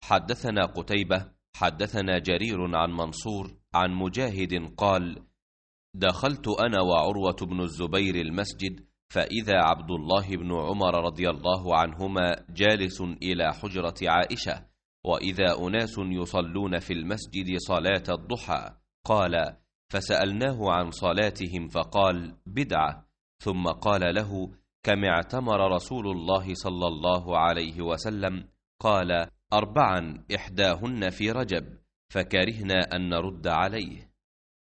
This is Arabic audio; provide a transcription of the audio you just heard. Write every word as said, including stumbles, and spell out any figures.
حدثنا قتيبة حدثنا جرير عن منصور عن مجاهد قال: دخلت أنا وعروة بن الزبير المسجد، فإذا عبد الله بن عمر رضي الله عنهما جالس إلى حجرة عائشة، وإذا أناس يصلون في المسجد صلاة الضحى. قال: فسألناه عن صلاتهم فقال: بدعة. ثم قال له: كم اعتمر رسول الله صلى الله عليه وسلم؟ قال: أربعا، إحداهن في رجب، فكرهنا أن نرد عليه.